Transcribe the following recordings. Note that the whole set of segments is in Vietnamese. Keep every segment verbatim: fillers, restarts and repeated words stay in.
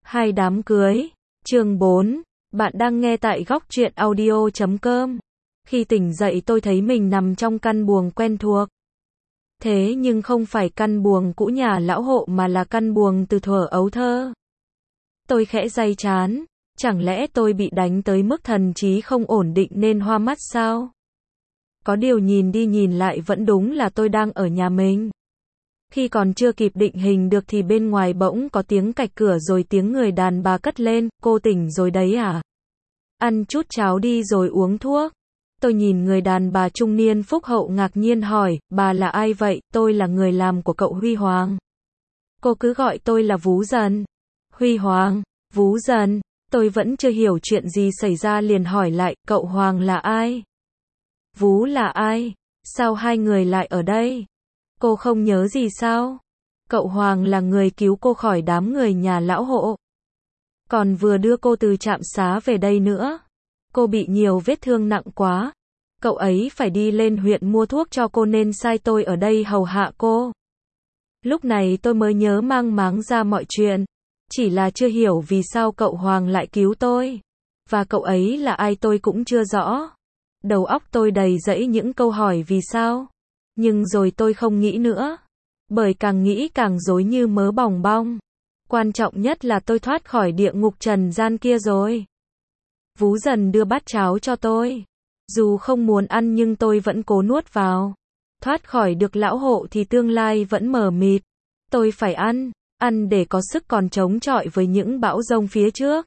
Hai đám cưới. Chương bốn. Bạn đang nghe tại góc truyện audio chấm com. Khi tỉnh dậy tôi thấy mình nằm trong căn buồng quen thuộc. Thế nhưng không phải căn buồng cũ nhà lão hộ mà là căn buồng từ thuở ấu thơ. Tôi khẽ day trán. Chẳng lẽ tôi bị đánh tới mức thần trí không ổn định nên hoa mắt sao? Có điều nhìn đi nhìn lại vẫn đúng là tôi đang ở nhà mình. Khi còn chưa kịp định hình được thì bên ngoài bỗng có tiếng cạch cửa rồi tiếng người đàn bà cất lên, cô tỉnh rồi đấy à? Ăn chút cháo đi rồi uống thuốc. Tôi nhìn người đàn bà trung niên phúc hậu ngạc nhiên hỏi, bà là ai vậy? Tôi là người làm của cậu Huy Hoàng. Cô cứ gọi tôi là Vú Dần. Huy Hoàng, Vú Dần, tôi vẫn chưa hiểu chuyện gì xảy ra liền hỏi lại, cậu Hoàng là ai? Vú là ai? Sao hai người lại ở đây? Cô không nhớ gì sao? Cậu Hoàng là người cứu cô khỏi đám người nhà lão hộ. Còn vừa đưa cô từ trạm xá về đây nữa. Cô bị nhiều vết thương nặng quá. Cậu ấy phải đi lên huyện mua thuốc cho cô nên sai tôi ở đây hầu hạ cô. Lúc này tôi mới nhớ mang máng ra mọi chuyện. Chỉ là chưa hiểu vì sao cậu Hoàng lại cứu tôi. Và cậu ấy là ai tôi cũng chưa rõ. Đầu óc tôi đầy rẫy những câu hỏi vì sao. Nhưng rồi tôi không nghĩ nữa. Bởi càng nghĩ càng rối như mớ bòng bong. Quan trọng nhất là tôi thoát khỏi địa ngục trần gian kia rồi. Vú Dần đưa bát cháo cho tôi. Dù không muốn ăn nhưng tôi vẫn cố nuốt vào. Thoát khỏi được lão hộ thì tương lai vẫn mờ mịt. Tôi phải ăn, ăn để có sức còn chống chọi với những bão giông phía trước.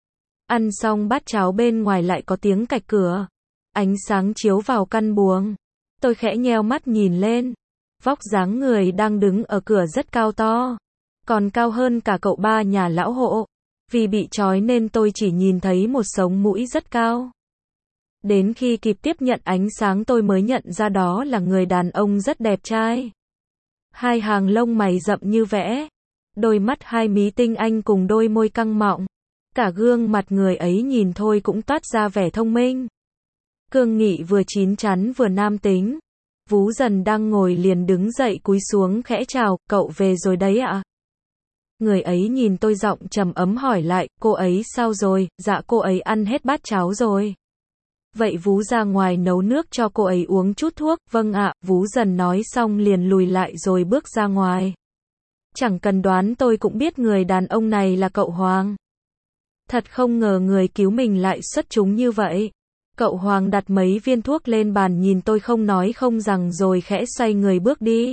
Ăn xong bát cháo bên ngoài lại có tiếng cạch cửa. Ánh sáng chiếu vào căn buồng. Tôi khẽ nheo mắt nhìn lên. Vóc dáng người đang đứng ở cửa rất cao to. Còn cao hơn cả cậu ba nhà lão hộ. Vì bị trói nên tôi chỉ nhìn thấy một sống mũi rất cao. Đến khi kịp tiếp nhận ánh sáng tôi mới nhận ra đó là người đàn ông rất đẹp trai. Hai hàng lông mày rậm như vẽ. Đôi mắt hai mí tinh anh cùng đôi môi căng mọng. Cả gương mặt người ấy nhìn thôi cũng toát ra vẻ thông minh. Cương nghị vừa chín chắn vừa nam tính. Vú Dần đang ngồi liền đứng dậy cúi xuống khẽ chào, cậu về rồi đấy ạ? Người ấy nhìn tôi giọng trầm ấm hỏi lại, cô ấy sao rồi? Dạ cô ấy ăn hết bát cháo rồi. Vậy Vú ra ngoài nấu nước cho cô ấy uống chút thuốc. Vâng ạ, Vú Dần nói xong liền lùi lại rồi bước ra ngoài. Chẳng cần đoán tôi cũng biết người đàn ông này là cậu Hoàng. Thật không ngờ người cứu mình lại xuất chúng như vậy. Cậu Hoàng đặt mấy viên thuốc lên bàn nhìn tôi không nói không rằng rồi khẽ xoay người bước đi.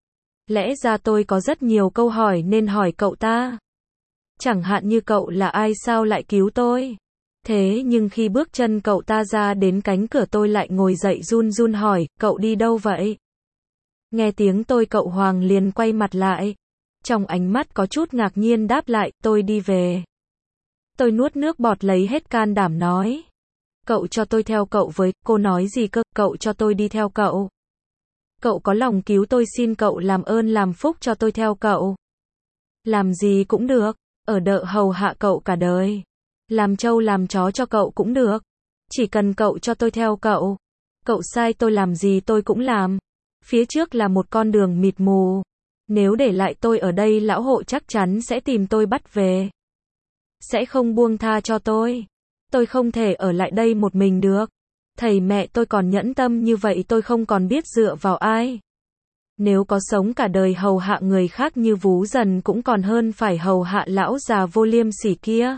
Lẽ ra tôi có rất nhiều câu hỏi nên hỏi cậu ta. Chẳng hạn như cậu là ai sao lại cứu tôi? Thế nhưng khi bước chân cậu ta ra đến cánh cửa tôi lại ngồi dậy run run hỏi, cậu đi đâu vậy? Nghe tiếng tôi cậu Hoàng liền quay mặt lại. Trong ánh mắt có chút ngạc nhiên đáp lại, tôi đi về. Tôi nuốt nước bọt lấy hết can đảm nói. Cậu cho tôi theo cậu với, cô nói gì cơ, cậu cho tôi đi theo cậu. Cậu có lòng cứu tôi xin cậu làm ơn làm phúc cho tôi theo cậu. Làm gì cũng được, ở đợ hầu hạ cậu cả đời. Làm trâu làm chó cho cậu cũng được. Chỉ cần cậu cho tôi theo cậu. Cậu sai tôi làm gì tôi cũng làm. Phía trước là một con đường mịt mù. Nếu để lại tôi ở đây lão hộ chắc chắn sẽ tìm tôi bắt về. Sẽ không buông tha cho tôi. Tôi không thể ở lại đây một mình được. Thầy mẹ tôi còn nhẫn tâm như vậy tôi không còn biết dựa vào ai. Nếu có sống cả đời hầu hạ người khác như Vú Dần cũng còn hơn phải hầu hạ lão già vô liêm sỉ kia.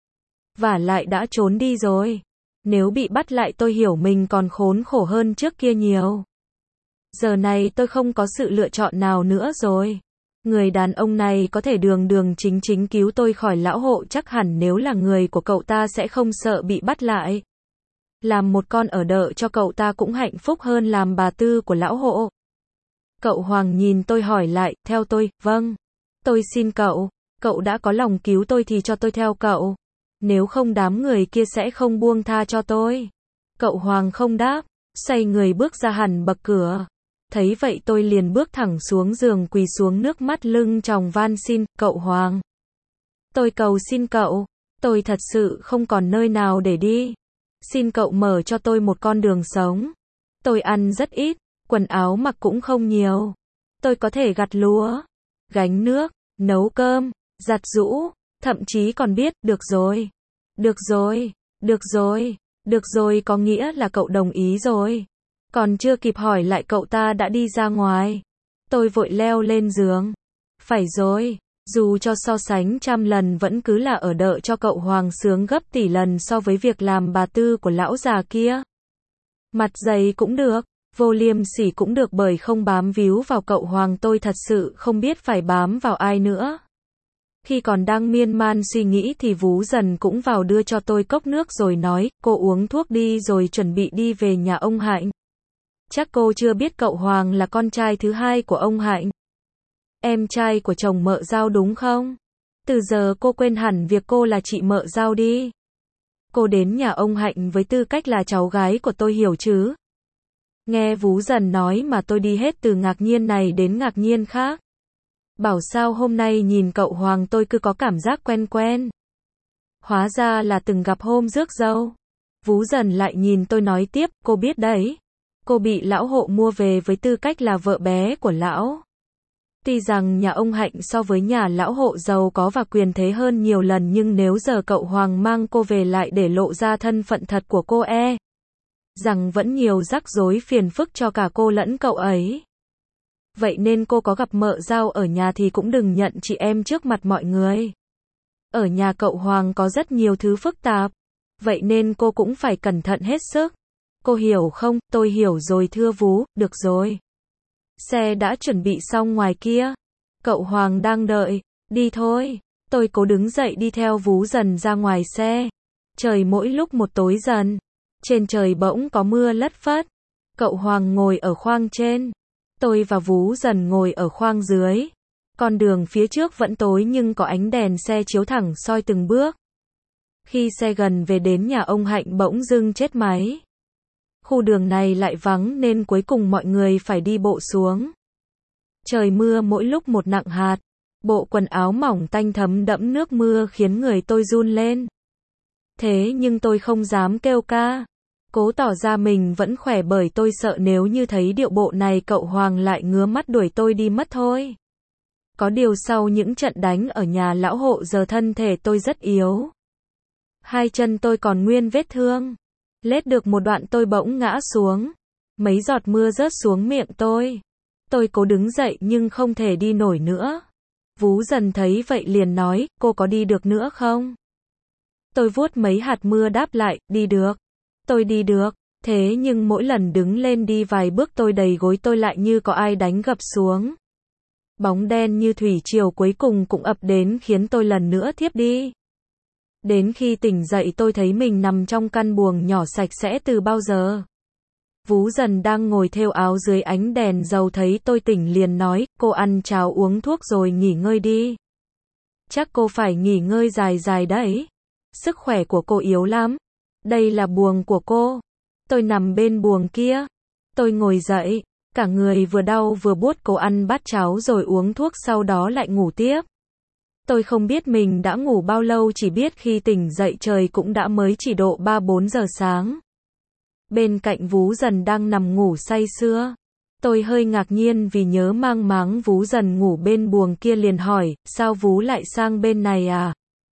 Vả lại đã trốn đi rồi. Nếu bị bắt lại tôi hiểu mình còn khốn khổ hơn trước kia nhiều. Giờ này tôi không có sự lựa chọn nào nữa rồi. Người đàn ông này có thể đường đường chính chính cứu tôi khỏi lão hộ chắc hẳn nếu là người của cậu ta sẽ không sợ bị bắt lại. Làm một con ở đợ cho cậu ta cũng hạnh phúc hơn làm bà tư của lão hộ. Cậu Hoàng nhìn tôi hỏi lại, theo tôi, vâng. Tôi xin cậu, cậu đã có lòng cứu tôi thì cho tôi theo cậu. Nếu không đám người kia sẽ không buông tha cho tôi. Cậu Hoàng không đáp, xoay người bước ra hẳn bậc cửa. Thấy vậy tôi liền bước thẳng xuống giường quỳ xuống nước mắt lưng tròng van xin, cậu Hoàng. Tôi cầu xin cậu, tôi thật sự không còn nơi nào để đi. Xin cậu mở cho tôi một con đường sống. Tôi ăn rất ít, quần áo mặc cũng không nhiều. Tôi có thể gặt lúa, gánh nước, nấu cơm, giặt giũ, Thậm chí còn biết, được rồi. Được rồi. Được rồi. Được rồi có nghĩa là cậu đồng ý rồi. Còn chưa kịp hỏi lại cậu ta đã đi ra ngoài. Tôi vội leo lên giường. Phải rồi. Dù cho so sánh trăm lần vẫn cứ là ở đợ cho cậu Hoàng sướng gấp tỷ lần so với việc làm bà tư của lão già kia. Mặt dày cũng được, vô liêm sỉ cũng được bởi không bám víu vào cậu Hoàng tôi thật sự không biết phải bám vào ai nữa. Khi còn đang miên man suy nghĩ thì Vú Dần cũng vào đưa cho tôi cốc nước rồi nói, cô uống thuốc đi rồi chuẩn bị đi về nhà ông Hạnh. Chắc cô chưa biết cậu Hoàng là con trai thứ hai của ông Hạnh. Em trai của chồng mợ Giao đúng không? Từ giờ cô quên hẳn việc cô là chị mợ Giao đi. Cô đến nhà ông Hạnh với tư cách là cháu gái của tôi hiểu chứ? Nghe Vú Dần nói mà tôi đi hết từ ngạc nhiên này đến ngạc nhiên khác. Bảo sao hôm nay nhìn cậu Hoàng tôi cứ có cảm giác quen quen. Hóa ra là từng gặp hôm rước dâu. Vú Dần lại nhìn tôi nói tiếp, cô biết đấy. Cô bị lão hộ mua về với tư cách là vợ bé của lão. Tuy rằng nhà ông Hạnh so với nhà lão hộ giàu có và quyền thế hơn nhiều lần nhưng nếu giờ cậu Hoàng mang cô về lại để lộ ra thân phận thật của cô e. Rằng vẫn nhiều rắc rối phiền phức cho cả cô lẫn cậu ấy. Vậy nên cô có gặp mợ Giao ở nhà thì cũng đừng nhận chị em trước mặt mọi người. Ở nhà cậu Hoàng có rất nhiều thứ phức tạp. Vậy nên cô cũng phải cẩn thận hết sức. Cô hiểu không? Tôi hiểu rồi thưa Vú, được rồi. Xe đã chuẩn bị xong ngoài kia. Cậu Hoàng đang đợi. Đi thôi. Tôi cố đứng dậy đi theo Vú Dần ra ngoài xe. Trời mỗi lúc một tối dần. Trên trời bỗng có mưa lất phất. Cậu Hoàng ngồi ở khoang trên. Tôi và Vú Dần ngồi ở khoang dưới. Con đường phía trước vẫn tối nhưng có ánh đèn xe chiếu thẳng soi từng bước. Khi xe gần về đến nhà ông Hạnh bỗng dưng chết máy. Khu đường này lại vắng nên cuối cùng mọi người phải đi bộ xuống. Trời mưa mỗi lúc một nặng hạt. Bộ quần áo mỏng tanh thấm đẫm nước mưa khiến người tôi run lên. Thế nhưng tôi không dám kêu ca. Cố tỏ ra mình vẫn khỏe bởi tôi sợ nếu như thấy điệu bộ này cậu Hoàng lại ngứa mắt đuổi tôi đi mất thôi. Có điều sau những trận đánh ở nhà lão hộ giờ thân thể tôi rất yếu. Hai chân tôi còn nguyên vết thương. Lết được một đoạn tôi bỗng ngã xuống. Mấy giọt mưa rớt xuống miệng tôi. Tôi cố đứng dậy nhưng không thể đi nổi nữa. Vú Dần thấy vậy liền nói, cô có đi được nữa không? Tôi vuốt mấy hạt mưa đáp lại, đi được. Tôi đi được. Thế nhưng mỗi lần đứng lên đi vài bước tôi đầy gối tôi lại như có ai đánh gập xuống. Bóng đen như thủy triều cuối cùng cũng ập đến khiến tôi lần nữa thiếp đi. Đến khi tỉnh dậy tôi thấy mình nằm trong căn buồng nhỏ sạch sẽ từ bao giờ. Vú Dần đang ngồi thêu áo dưới ánh đèn dầu thấy tôi tỉnh liền nói, cô ăn cháo uống thuốc rồi nghỉ ngơi đi. Chắc cô phải nghỉ ngơi dài dài đấy. Sức khỏe của cô yếu lắm. Đây là buồng của cô. Tôi nằm bên buồng kia. Tôi ngồi dậy, cả người vừa đau vừa buốt cô ăn bát cháo rồi uống thuốc sau đó lại ngủ tiếp. Tôi không biết mình đã ngủ bao lâu chỉ biết khi tỉnh dậy trời cũng đã mới chỉ độ ba bốn giờ sáng. Bên cạnh Vú Dần đang nằm ngủ say sưa. Tôi hơi ngạc nhiên vì nhớ mang máng Vú Dần ngủ bên buồng kia liền hỏi, sao Vú lại sang bên này à?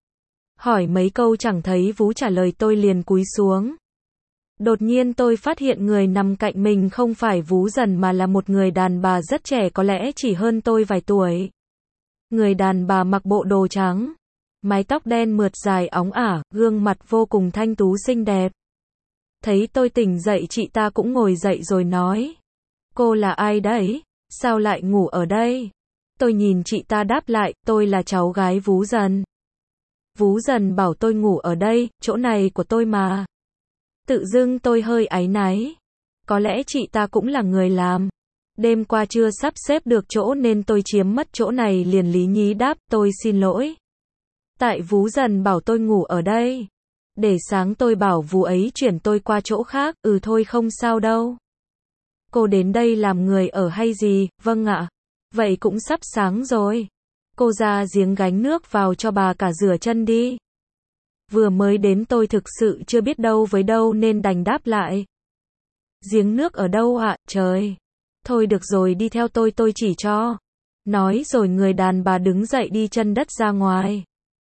Hỏi mấy câu chẳng thấy Vú trả lời tôi liền cúi xuống. Đột nhiên tôi phát hiện người nằm cạnh mình không phải Vú Dần mà là một người đàn bà rất trẻ có lẽ chỉ hơn tôi vài tuổi. Người đàn bà mặc bộ đồ trắng, mái tóc đen mượt dài óng ả, gương mặt vô cùng thanh tú xinh đẹp. Thấy tôi tỉnh dậy chị ta cũng ngồi dậy rồi nói. Cô là ai đấy? Sao lại ngủ ở đây? Tôi nhìn chị ta đáp lại, tôi là cháu gái Vú Dần. Vú Dần bảo tôi ngủ ở đây, chỗ này của tôi mà. Tự dưng tôi hơi áy náy. Có lẽ chị ta cũng là người làm. Đêm qua chưa sắp xếp được chỗ nên tôi chiếm mất chỗ này liền lý nhí đáp, tôi xin lỗi. Tại Vú Dần bảo tôi ngủ ở đây. Để sáng tôi bảo Vú ấy chuyển tôi qua chỗ khác, ừ thôi không sao đâu. Cô đến đây làm người ở hay gì? Vâng ạ. Vậy cũng sắp sáng rồi. Cô ra giếng gánh nước vào cho bà cả rửa chân đi. Vừa mới đến tôi thực sự chưa biết đâu với đâu nên đành đáp lại. Giếng nước ở đâu ạ? Trời. Thôi được rồi đi theo tôi tôi chỉ cho. Nói rồi người đàn bà đứng dậy đi chân đất ra ngoài.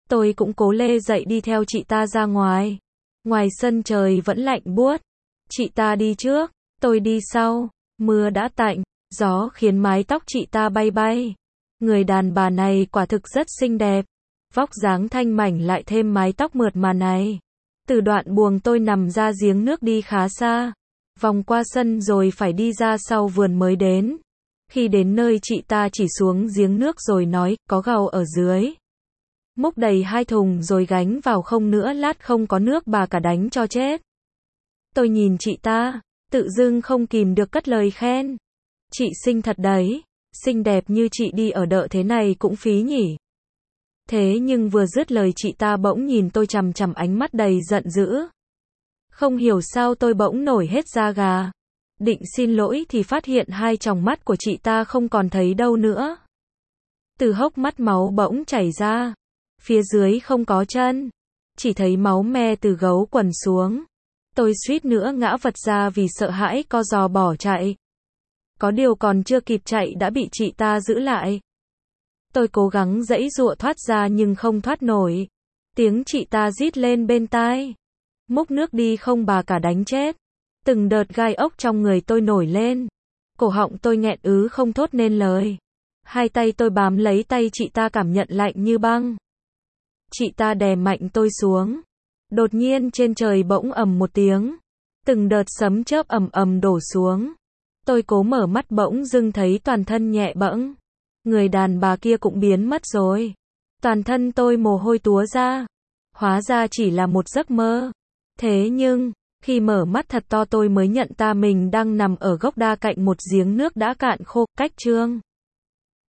Tôi cũng cố lê dậy đi theo chị ta ra ngoài. Ngoài sân trời vẫn lạnh buốt. Chị ta đi trước, tôi đi sau. Mưa đã tạnh, gió khiến mái tóc chị ta bay bay. Người đàn bà này quả thực rất xinh đẹp. Vóc dáng thanh mảnh lại thêm mái tóc mượt mà này. Từ đoạn buồng tôi nằm ra giếng nước đi khá xa. Vòng qua sân rồi phải đi ra sau vườn mới đến. Khi đến nơi chị ta chỉ xuống giếng nước rồi nói, có gầu ở dưới. Múc đầy hai thùng rồi gánh vào, không nữa lát không có nước bà cả đánh cho chết. Tôi nhìn chị ta, tự dưng không kìm được cất lời khen. Chị xinh thật đấy, xinh đẹp như chị đi ở đợ thế này cũng phí nhỉ. Thế nhưng vừa dứt lời chị ta bỗng nhìn tôi chằm chằm ánh mắt đầy giận dữ. Không hiểu sao tôi bỗng nổi hết da gà. Định xin lỗi thì phát hiện hai tròng mắt của chị ta không còn thấy đâu nữa. Từ hốc mắt máu bỗng chảy ra. Phía dưới không có chân. Chỉ thấy máu me từ gấu quần xuống. Tôi suýt nữa ngã vật ra vì sợ hãi co giò bỏ chạy. Có điều còn chưa kịp chạy đã bị chị ta giữ lại. Tôi cố gắng giãy giụa thoát ra nhưng không thoát nổi. Tiếng chị ta rít lên bên tai. Múc nước đi không bà cả đánh chết. Từng đợt gai ốc trong người tôi nổi lên. Cổ họng tôi nghẹn ứ không thốt nên lời. Hai tay tôi bám lấy tay chị ta cảm nhận lạnh như băng. Chị ta đè mạnh tôi xuống. Đột nhiên trên trời bỗng ầm một tiếng. Từng đợt sấm chớp ầm ầm đổ xuống. Tôi cố mở mắt bỗng dưng thấy toàn thân nhẹ bẫng. Người đàn bà kia cũng biến mất rồi. Toàn thân tôi mồ hôi túa ra. Hóa ra chỉ là một giấc mơ. Thế nhưng, khi mở mắt thật to tôi mới nhận ra mình đang nằm ở gốc đa cạnh một giếng nước đã cạn khô, cách chương